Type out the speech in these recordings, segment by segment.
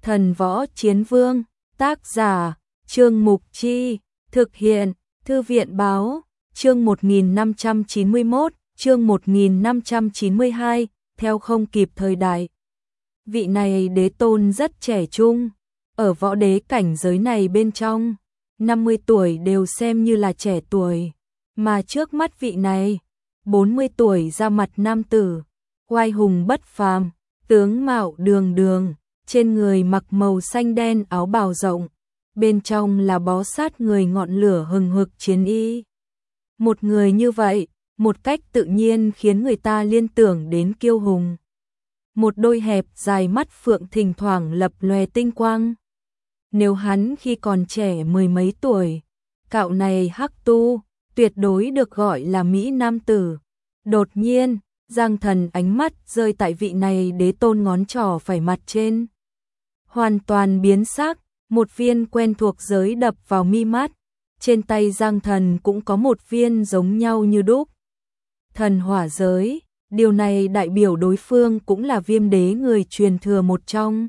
Thần Võ Chiến Vương, tác giả, Trương Mục Chi, thực hiện, Thư viện Báo, chương 1591, chương 1592, theo không kịp thời đại. Vị này đế tôn rất trẻ trung, ở võ đế cảnh giới này bên trong, 50 tuổi đều xem như là trẻ tuổi, mà trước mắt vị này, 40 tuổi ra mặt nam tử, oai hùng bất phàm, tướng mạo đường đường, trên người mặc màu xanh đen áo bào rộng, bên trong là bó sát người ngọn lửa hừng hực chiến y. Một người như vậy, một cách tự nhiên khiến người ta liên tưởng đến kiêu hùng. Một đôi hẹp dài mắt phượng thỉnh thoảng lập lòe tinh quang. Nếu hắn khi còn trẻ mười mấy tuổi, cạo này hắc tu, tuyệt đối được gọi là mỹ nam tử. Đột nhiên, Giang Thần ánh mắt rơi tại vị này đế tôn ngón trỏ phải mặt trên. Hoàn toàn biến sắc, một viên quen thuộc giới đập vào mi mắt, trên tay Giang Thần cũng có một viên giống nhau như đúc. Thần hỏa giới, điều này đại biểu đối phương cũng là Viêm đế người truyền thừa một trong.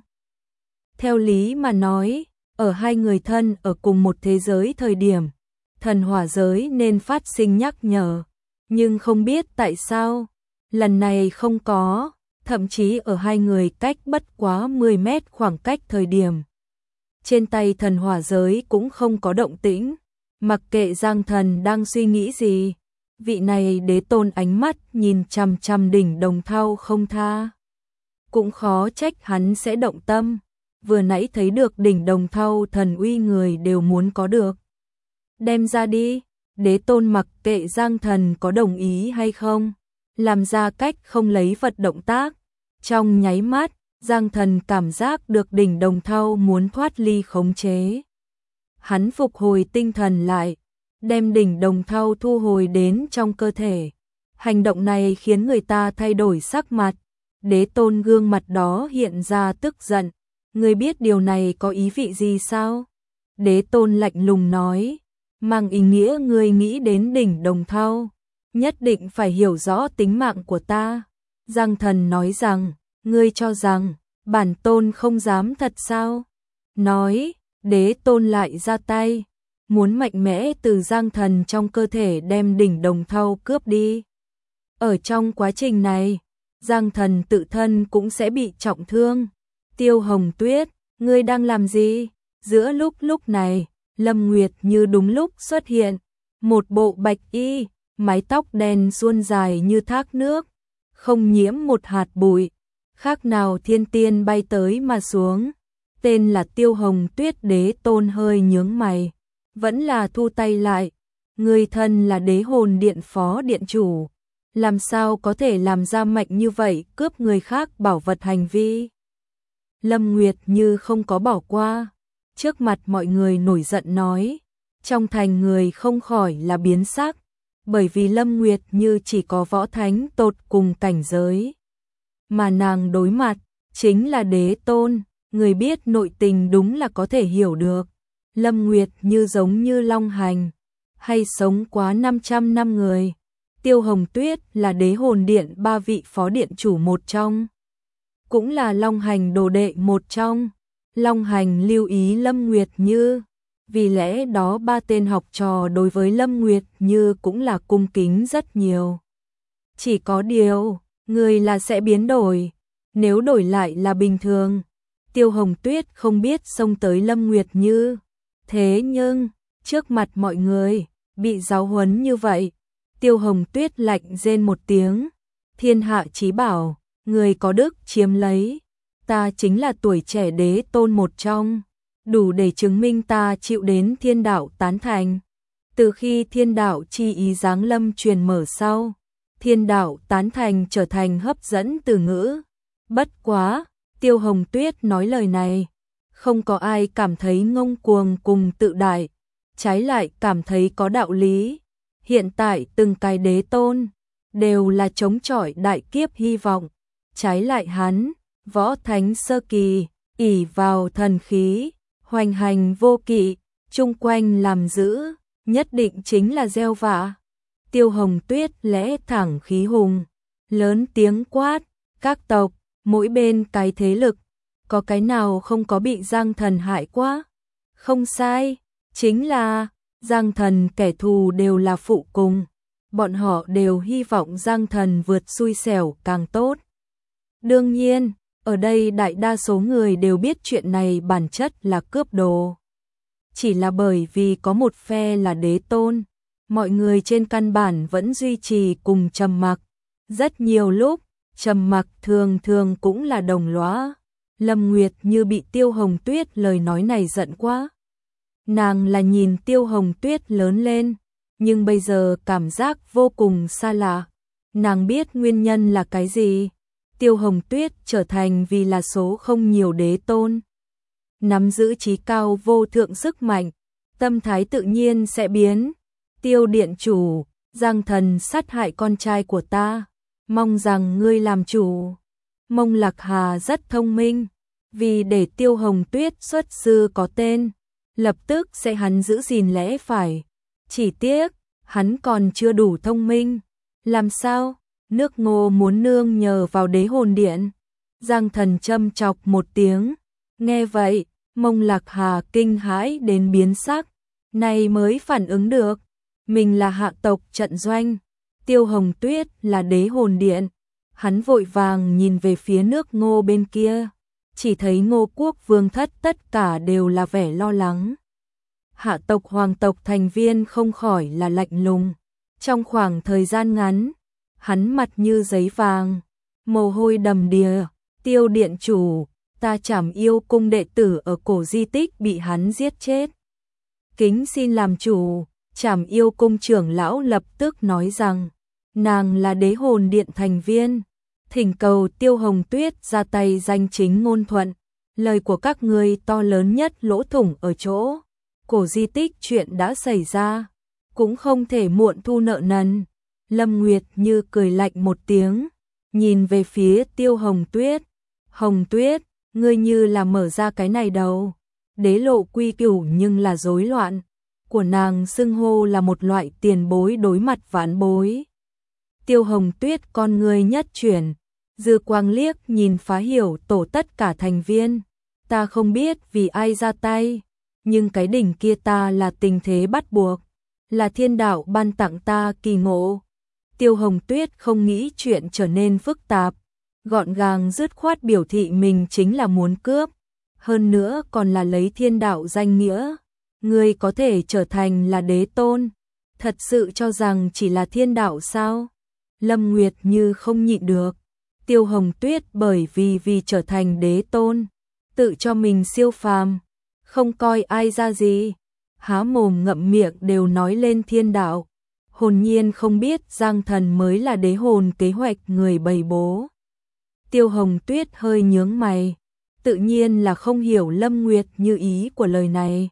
Theo lý mà nói, ở hai người thân ở cùng một thế giới thời điểm, thần hỏa giới nên phát sinh nhắc nhở, nhưng không biết tại sao, lần này không có, thậm chí ở hai người cách bất quá 10 mét khoảng cách thời điểm. Trên tay thần hỏa giới cũng không có động tĩnh, mặc kệ Giang Thần đang suy nghĩ gì, vị này đế tôn ánh mắt nhìn chằm chằm đỉnh đồng thau không tha. Cũng khó trách hắn sẽ động tâm, vừa nãy thấy được đỉnh đồng thau thần uy người đều muốn có được. Đem ra đi, đế tôn mặc kệ Giang Thần có đồng ý hay không, làm ra cách không lấy vật động tác. Trong nháy mắt, Giang Thần cảm giác được đỉnh đồng thau muốn thoát ly khống chế. Hắn phục hồi tinh thần lại, đem đỉnh đồng thau thu hồi đến trong cơ thể. Hành động này khiến người ta thay đổi sắc mặt. Đế tôn gương mặt đó hiện ra tức giận. Ngươi biết điều này có ý vị gì sao? Đế tôn lạnh lùng nói, mang ý nghĩa ngươi nghĩ đến đỉnh đồng thau, nhất định phải hiểu rõ tính mạng của ta. Giang Thần nói rằng, ngươi cho rằng, bản tôn không dám thật sao? Nói, đế tôn lại ra tay, muốn mạnh mẽ từ Giang Thần trong cơ thể đem đỉnh đồng thau cướp đi. Ở trong quá trình này, Giang Thần tự thân cũng sẽ bị trọng thương. Tiêu Hồng Tuyết, ngươi đang làm gì? Giữa lúc này, Lâm Nguyệt Như đúng lúc xuất hiện, một bộ bạch y, mái tóc đen suôn dài như thác nước, không nhiễm một hạt bụi, khác nào thiên tiên bay tới mà xuống. Tên là Tiêu Hồng Tuyết. Đế tôn hơi nhướng mày, vẫn là thu tay lại. Người thân là đế hồn điện phó điện chủ, làm sao có thể làm ra mạnh như vậy cướp người khác bảo vật hành vi. Lâm Nguyệt Như không có bỏ qua, trước mặt mọi người nổi giận nói, trong thành người không khỏi là biến sắc, bởi vì Lâm Nguyệt Như chỉ có võ thánh tột cùng cảnh giới, mà nàng đối mặt chính là đế tôn. Người biết nội tình đúng là có thể hiểu được. Lâm Nguyệt Như giống như long hành, hay sống quá 500 năm người. Tiêu Hồng Tuyết là đế hồn điện 3 vị phó điện chủ một trong, cũng là long hành đồ đệ một trong. Long hành lưu ý Lâm Nguyệt Như, vì lẽ đó 3 tên học trò đối với Lâm Nguyệt Như cũng là cung kính rất nhiều. Chỉ có điều, người là sẽ biến đổi, nếu đổi lại là bình thường, Tiêu Hồng Tuyết không biết xông tới Lâm Nguyệt Như. Thế nhưng, trước mặt mọi người, bị giáo huấn như vậy, Tiêu Hồng Tuyết lạnh rên một tiếng, thiên hạ chí bảo, người có đức chiếm lấy, ta chính là tuổi trẻ đế tôn một trong, đủ để chứng minh ta chịu đến thiên đạo tán thành. Từ khi thiên đạo chi ý giáng lâm truyền mở sau, thiên đạo tán thành trở thành hấp dẫn từ ngữ. Bất quá, Tiêu Hồng Tuyết nói lời này, không có ai cảm thấy ngông cuồng cùng tự đại, trái lại cảm thấy có đạo lý. Hiện tại từng cái đế tôn đều là chống chọi đại kiếp hy vọng, trái lại hắn, võ thánh sơ kỳ, ỷ vào thần khí, hoành hành vô kỵ, chung quanh làm giữ, nhất định chính là gieo vạ. Tiêu Hồng Tuyết lẽ thẳng khí hùng, lớn tiếng quát, các tộc, mỗi bên cái thế lực, có cái nào không có bị Giang Thần hại quá? Không sai, chính là Giang Thần kẻ thù đều là phụ cùng. Bọn họ đều hy vọng Giang Thần vượt xui xẻo càng tốt. Đương nhiên, ở đây đại đa số người đều biết chuyện này bản chất là cướp đồ. Chỉ là bởi vì có một phe là đế tôn, mọi người trên căn bản vẫn duy trì cùng trầm mặc. Rất nhiều lúc, trầm mặc thường thường cũng là đồng lõa. Lâm Nguyệt Như bị Tiêu Hồng Tuyết lời nói này giận quá. Nàng là nhìn Tiêu Hồng Tuyết lớn lên, nhưng bây giờ cảm giác vô cùng xa lạ. Nàng biết nguyên nhân là cái gì? Tiêu Hồng Tuyết trở thành vì là số không nhiều đế tôn. Nắm giữ trí cao vô thượng sức mạnh, tâm thái tự nhiên sẽ biến. Tiêu điện chủ, Giang Thần sát hại con trai của ta, mong rằng ngươi làm chủ. Mông Lạc Hà rất thông minh, vì để Tiêu Hồng Tuyết xuất sư có tên, lập tức sẽ hắn giữ gìn lẽ phải. Chỉ tiếc, hắn còn chưa đủ thông minh. Làm sao? Nước Ngô muốn nương nhờ vào Đế Hồn Điện. Giang Thần châm chọc một tiếng. Nghe vậy, Mông Lạc Hà kinh hãi đến biến sắc. Này mới phản ứng được. Mình là hạ tộc trận doanh. Tiêu Hồng Tuyết là Đế Hồn Điện. Hắn vội vàng nhìn về phía nước Ngô bên kia. Chỉ thấy Ngô Quốc vương thất tất cả đều là vẻ lo lắng. Hạ tộc hoàng tộc thành viên không khỏi là lạnh lùng. Trong khoảng thời gian ngắn, hắn mặt như giấy vàng, mồ hôi đầm đìa. Tiêu điện chủ, ta Trảm Yêu cung đệ tử ở cổ di tích bị hắn giết chết. Kính xin làm chủ. Trảm Yêu cung trưởng lão lập tức nói rằng, nàng là Đế Hồn Điện thành viên. Thỉnh cầu Tiêu Hồng Tuyết ra tay danh chính ngôn thuận. Lời của các ngươi to lớn nhất lỗ thủng ở chỗ. Cổ di tích chuyện đã xảy ra, cũng không thể muộn thu nợ nần. Lâm Nguyệt Như cười lạnh một tiếng, nhìn về phía Tiêu Hồng Tuyết. Hồng Tuyết, ngươi như là mở ra cái này đầu. Đế lộ quy củ nhưng là rối loạn. Của nàng xưng hô là một loại tiền bối đối mặt vãn bối. Tiêu Hồng Tuyết con ngươi nhất chuyển, dư quang liếc nhìn phá hiểu tổ tất cả thành viên. Ta không biết vì ai ra tay, nhưng cái đỉnh kia ta là tình thế bắt buộc, là thiên đạo ban tặng ta kỳ ngộ. Tiêu Hồng Tuyết không nghĩ chuyện trở nên phức tạp, gọn gàng dứt khoát biểu thị mình chính là muốn cướp, hơn nữa còn là lấy thiên đạo danh nghĩa. Ngươi có thể trở thành là đế tôn, thật sự cho rằng chỉ là thiên đạo sao? Lâm Nguyệt Như không nhịn được. Tiêu Hồng Tuyết bởi vì trở thành đế tôn, tự cho mình siêu phàm, không coi ai ra gì, há mồm ngậm miệng đều nói lên thiên đạo. Hồn nhiên không biết Giang Thần mới là đế hồn kế hoạch người bày bố. Tiêu Hồng Tuyết hơi nhướng mày, tự nhiên là không hiểu Lâm Nguyệt Như ý của lời này.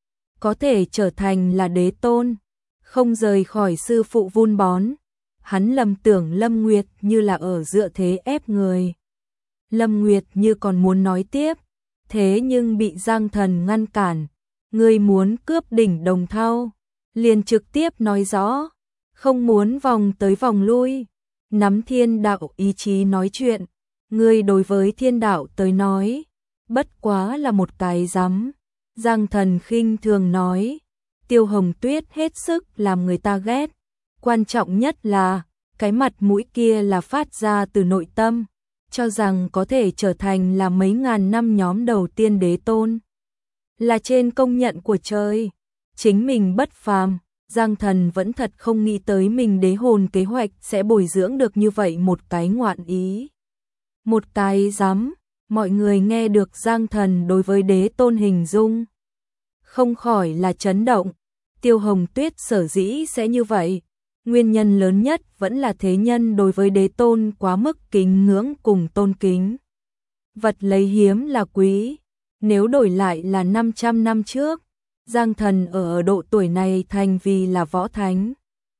Có thể trở thành là đế tôn, không rời khỏi sư phụ vun bón. Hắn lầm tưởng Lâm Nguyệt Như là ở dựa thế ép người. Lâm Nguyệt Như còn muốn nói tiếp, thế nhưng bị Giang Thần ngăn cản. Ngươi muốn cướp đỉnh Đồng Thau, liền trực tiếp nói rõ, không muốn vòng tới vòng lui. Nắm thiên đạo ý chí nói chuyện, ngươi đối với thiên đạo tới nói, bất quá là một cái rắm. Giang Thần khinh thường nói, Tiêu Hồng Tuyết hết sức làm người ta ghét. Quan trọng nhất là, cái mặt mũi kia là phát ra từ nội tâm, cho rằng có thể trở thành là mấy ngàn năm nhóm đầu tiên đế tôn. Là trên công nhận của trời, chính mình bất phàm. Giang Thần vẫn thật không nghĩ tới mình đế hồn kế hoạch sẽ bồi dưỡng được như vậy một cái ngoạn ý. Một cái dám, mọi người nghe được Giang Thần đối với đế tôn hình dung, không khỏi là chấn động. Tiêu Hồng Tuyết sở dĩ sẽ như vậy, nguyên nhân lớn nhất vẫn là thế nhân đối với đế tôn quá mức kính ngưỡng cùng tôn kính. Vật lấy hiếm là quý, nếu đổi lại là 500 năm trước, Giang Thần ở độ tuổi này thành vì là võ thánh,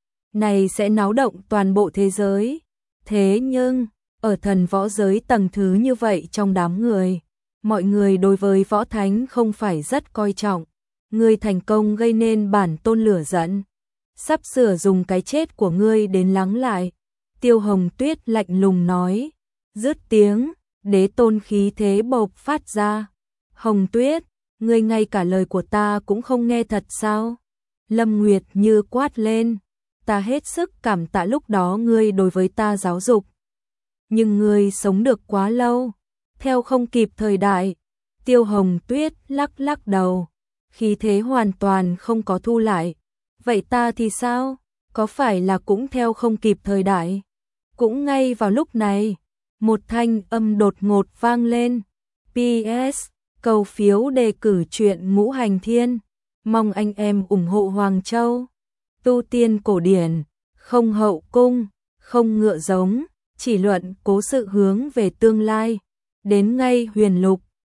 này sẽ náo động toàn bộ thế giới. Thế nhưng, ở thần võ giới tầng thứ như vậy trong đám người, mọi người đối với võ thánh không phải rất coi trọng. Ngươi thành công gây nên bản tôn lửa giận, sắp sửa dùng cái chết của ngươi đến lắng lại. Tiêu Hồng Tuyết lạnh lùng nói, dứt tiếng, Đế tôn khí thế bộc phát ra. Hồng Tuyết, ngươi ngay cả lời của ta cũng không nghe thật sao? Lâm Nguyệt Như quát lên, ta hết sức cảm tạ lúc đó ngươi đối với ta giáo dục. Nhưng ngươi sống được quá lâu, theo không kịp thời đại. Tiêu Hồng Tuyết lắc lắc đầu, khí thế hoàn toàn không có thu lại. Vậy ta thì sao? Có phải là cũng theo không kịp thời đại? Cũng ngay vào lúc này, một thanh âm đột ngột vang lên. PS, cầu phiếu đề cử truyện Ngũ Hành Thiên. Mong anh em ủng hộ Hoàng Châu. Tu tiên cổ điển, không hậu cung, không ngựa giống, chỉ luận cố sự hướng về tương lai. Đến ngay huyền lục.